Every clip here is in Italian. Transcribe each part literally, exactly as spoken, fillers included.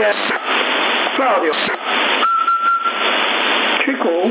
è? Claudio? Cicu?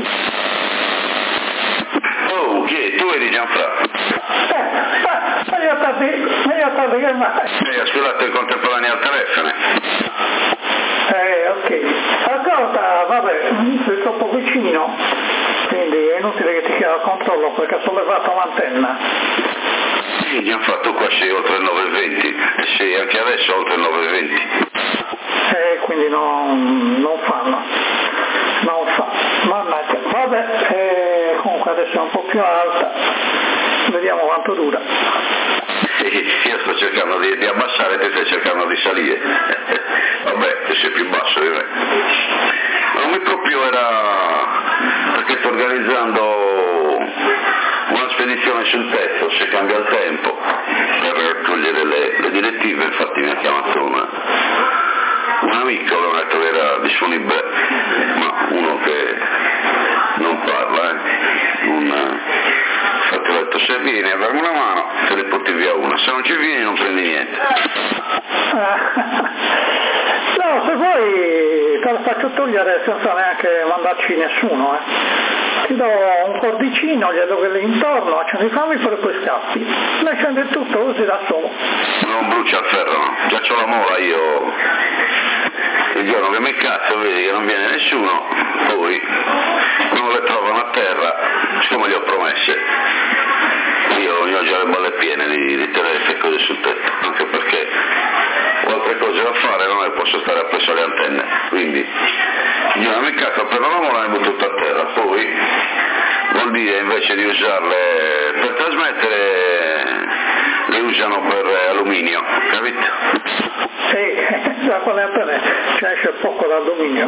Oh, chi? Tu eri Gianfranco? Eh, meglio tardi, meglio tardi che mai. Hai ascoltato il contemporaneo al telefono? Eh, ok. Ascolta, vabbè, sei troppo vicino, quindi è inutile che ti chieda il controllo perché ho sollevato l'antenna. Sì, Gianfranco, tu qua sei oltre il nove e venti e sei anche adesso oltre il nove e venti. Eh, quindi non, non fanno. Non fa. Mannaggia. Vabbè, eh, comunque adesso è un po' più alta. Vediamo quanto dura. Io sto cercando di, di abbassare, te stai cercando di salire. Vabbè, tu sei più basso di me. Non mi proprio era perché sto organizzando una spedizione sul tetto, se cambia il tempo, per togliere le, le direttive, infatti mi ha chiamato una, un amico, mi ha detto che era disponibile, ma uno che non parla, eh, un... Infatti ho detto, se vieni a darmi una mano te ne porti via una, se non ci vieni non prendi niente. No, se vuoi te la faccio togliere senza neanche mandarci nessuno, eh. Ti do un cordicino, gli do quelli intorno, accendi i fiammiferi e poi scappi. Lei scende tutto così da solo. Non brucia il ferro, no? Già c'ho la mola io. Il giorno che mi cazzo vedi che non viene nessuno, poi non le trovano a terra, siccome le ho promesse. Io ho già le balle piene di, di tenere queste cose sul tetto, anche perché ho altre cose da fare, non è posso stare appresso alle antenne, quindi il giorno che mi cazzo prendo la mola e butto tutto a terra, poi vuol dire invece di usarle per trasmettere le usano per alluminio, capito? Sì, da quelle antenne ci esce poco d'alluminio,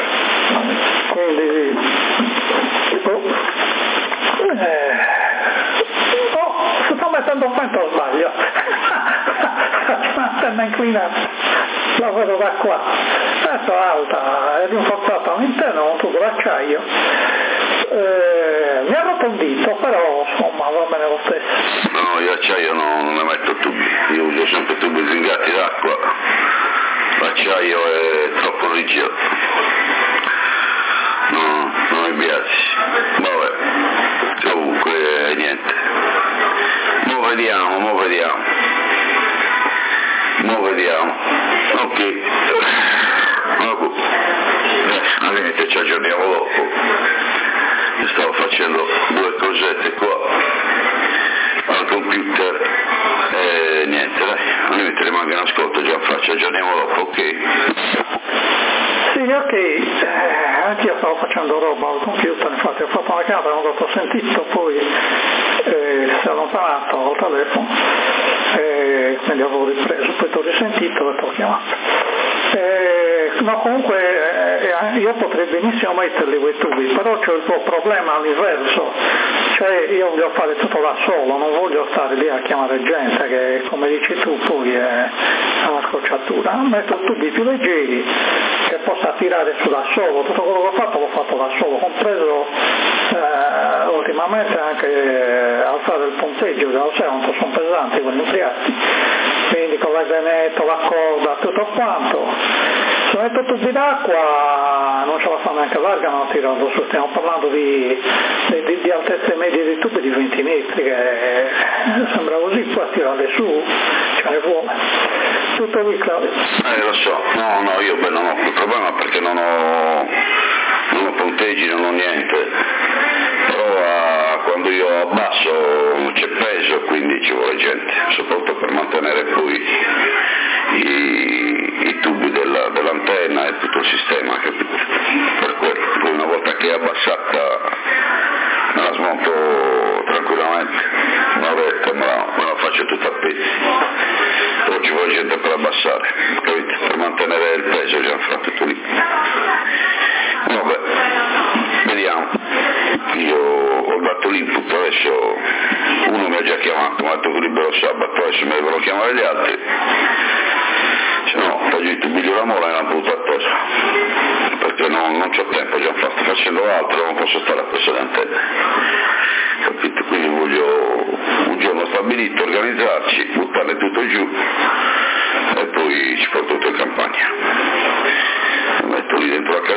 quindi oh, eh, oh si sta mettendo un vento o sbaglio? C'è un'antenna inclinata, la vedo da qua, adesso è alta, è rinforzata all'interno, un tubo d'acciaio. Eh, mi ha rotto un dito, però insomma va bene lo stesso. No, io acciaio no, non ne metto tubi, io uso sempre tubi zingati d'acqua, l'acciaio è troppo rigido, no, non mi piace, vabbè, comunque niente, mo vediamo, mo vediamo, mo vediamo, ok, dopo, eh, all'inizio ci aggiorniamo dopo. Stavo facendo due cosette qua al computer e niente, dai, non mi rimanga in ascolto, già faccio, aggiorniamo dopo, ok? Sì, ok, eh, anche io stavo facendo roba al computer, infatti ho fatto una chiamata, non l'ho sentito, poi eh, si è allontanato al telefono, eh, quindi avevo ripreso, poi ti ho risentito e ti ho chiamato. Eh, no, comunque eh, io potrei benissimo metterli quei tubi, però c'è il tuo problema all'inverso, cioè io voglio fare tutto da solo, non voglio stare lì a chiamare gente che come dici tu poi è una scocciatura, metto tubi più leggeri che possa tirare su da solo, tutto quello che ho fatto l'ho fatto da solo, compreso eh, ultimamente anche alzare il punteggio dell'oceano, sono pesanti quelli nucleati, quindi con l'agrenetto, la corda, tutto quanto. Se metto tubi d'acqua non ce la fa neanche larga, non tirando su, stiamo parlando di, di, di altezze medie di tubi di venti metri, che sembra così, poi a tirarle su ce ne vuole. Tutto lì, Claudio? Eh lo so, no, no, io beh, non ho più problema perché non ho, non ho punteggi, non ho niente, però eh, quando io abbasso c'è peso, quindi ci vuole gente, soprattutto per mantenere poi i, i tubi della, dell'antenna e tutto il sistema, capito? Per quello, poi una volta che è abbassata me la smonto tranquillamente, una volta me la, me la faccio tutta a pezzi, però ci vuole gente per abbassare, capito? Per mantenere il peso, già fatto tutto lì. Vabbè, vediamo, io ho dato l'input, adesso uno mi ha già chiamato, mi ha detto che libero sabato, adesso mi devono chiamare gli altri, se no taglio i tubi di una mola e la butto a terra, perché non, non c'ho tempo, già sto facendo altro, non posso stare appresso alle antenne, capito? Quindi voglio un giorno stabilito, organizzarci, buttarle tutto giù e poi ci porto tutto in campagna.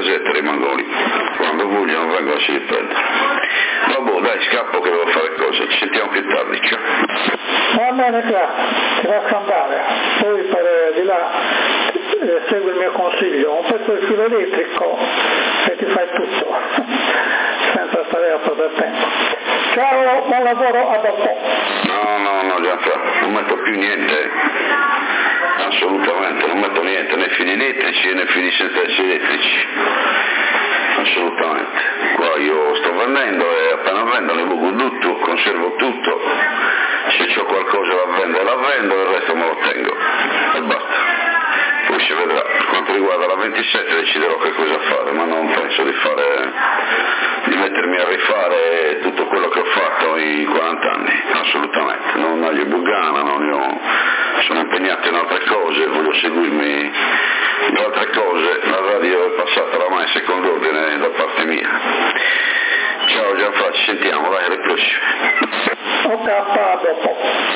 casette rimangono lì, quando vogliono vengono a si riprendono. Vabbè, dai, scappo che devo fare cose, ci sentiamo più tardi, ciao. Va bene, grazie, ti lascio andare, poi per eh, di là eh, segui il mio consiglio, un pezzo di filo elettrico e ti fai tutto, senza stare a perdere tempo. Ciao, buon lavoro, a dopo. No, no, no, Gianfranco, non metto più niente, assolutamente, non metto niente, né fili elettrici né fili senza elettrici, assolutamente. Qua io sto vendendo e appena vendo ne buco tutto, conservo tutto, se ho qualcosa da vendere la vendo e il resto me lo tengo e basta. Poi si vedrà. Per quanto riguarda la ventisette deciderò che cosa fare, ma non penso di fare, di mettermi a rifare tutto quello che ho fatto in quaranta anni, assolutamente. Non ho Bugana, non ne ho, sono impegnato in altre cose, voglio seguirmi in altre cose, la radio è passata oramai in secondo ordine da parte mia. Ciao Gianfranco, ci sentiamo, dai, alle prossime. Ok, a dopo.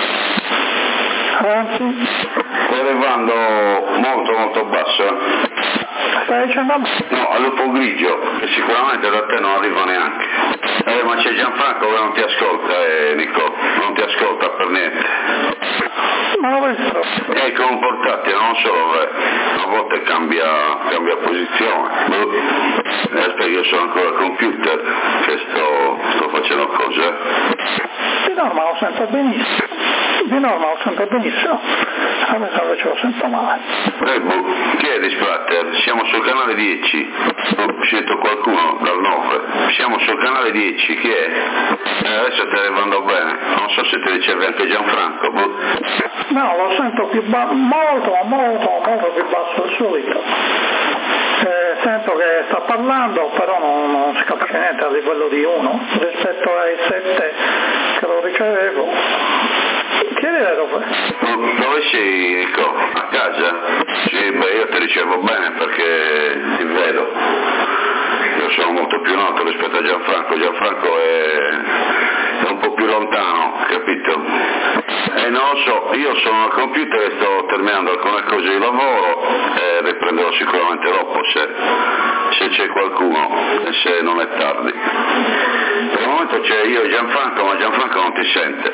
Avanti. Sto arrivando molto molto basso. Stai dicendo? No, al lupo grigio, che sicuramente da te non arriva neanche. Eh, ma c'è Gianfranco che non ti ascolta, eh, Nico, non ti ascolta per niente. Ma lo visto. E con portatile, non solo, eh, a volte cambia, cambia posizione. Eh, aspetta, io sono ancora al computer, che sto, sto facendo cose. Di norma lo sento benissimo. Di norma lo sento benissimo. Adesso invece lo sento male. Eh, boh, chi è di Splatter? Siamo sul canale dieci. Oh, sento qualcuno dal nove. Siamo sul canale dieci, chi è? Eh, adesso ti arrivando bene. Non so se ti riceve anche Gianfranco. Boh. No, lo sento più ba- molto, molto, molto più basso del solito. Eh, sento che sta parlando, però non, non si capisce niente a livello di uno rispetto ai sette che lo ricevevo. Chiedere dove? Dove sei, Nico? A casa? Sì, beh, io ti ricevo bene perché ti vedo. Io sono molto più in alto rispetto a Gianfranco. Gianfranco è, è un po' più lontano, capito? E non lo so, io sono al computer e sto terminando alcune cose di lavoro e riprenderò sicuramente dopo se, se c'è qualcuno e se non è tardi. Per il momento c'è io e Gianfranco, ma Gianfranco non ti sente.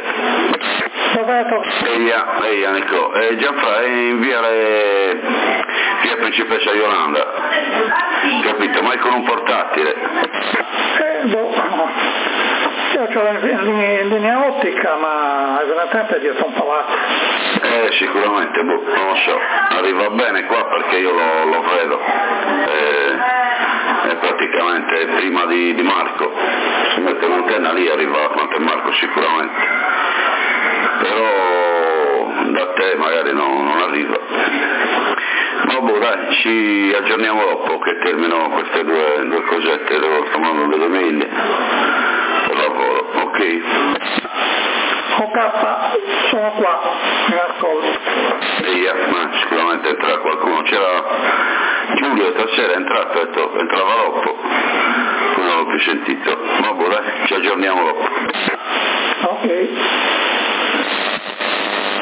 Eia, eia Nico, eh, Gianfranco è in via, le... via Principessa Yolanda, capito? Ma è con un portatile. Eh, boh. Io ho in linea ottica, ma evidentemente è dietro un palazzo. Eh, sicuramente, boh, non lo so. Arriva bene qua perché io lo, lo vedo. Eh, è praticamente prima di, di Marco. Si mette l'antenna lì, arriva quanto è Marco sicuramente. Però da te magari no, non arriva. Vabbè, dai, ci aggiorniamo dopo che termino queste due, due cosette, devo sto mandando delle mail per lavoro, ok? Ok, sono qua, mi ascolto. Via, ma sicuramente entrerà qualcuno, c'era Giulio stasera è entrato, ha detto, entrava dopo, poi non l'ho più sentito. Vabbè, dai, ci aggiorniamo dopo. Ok.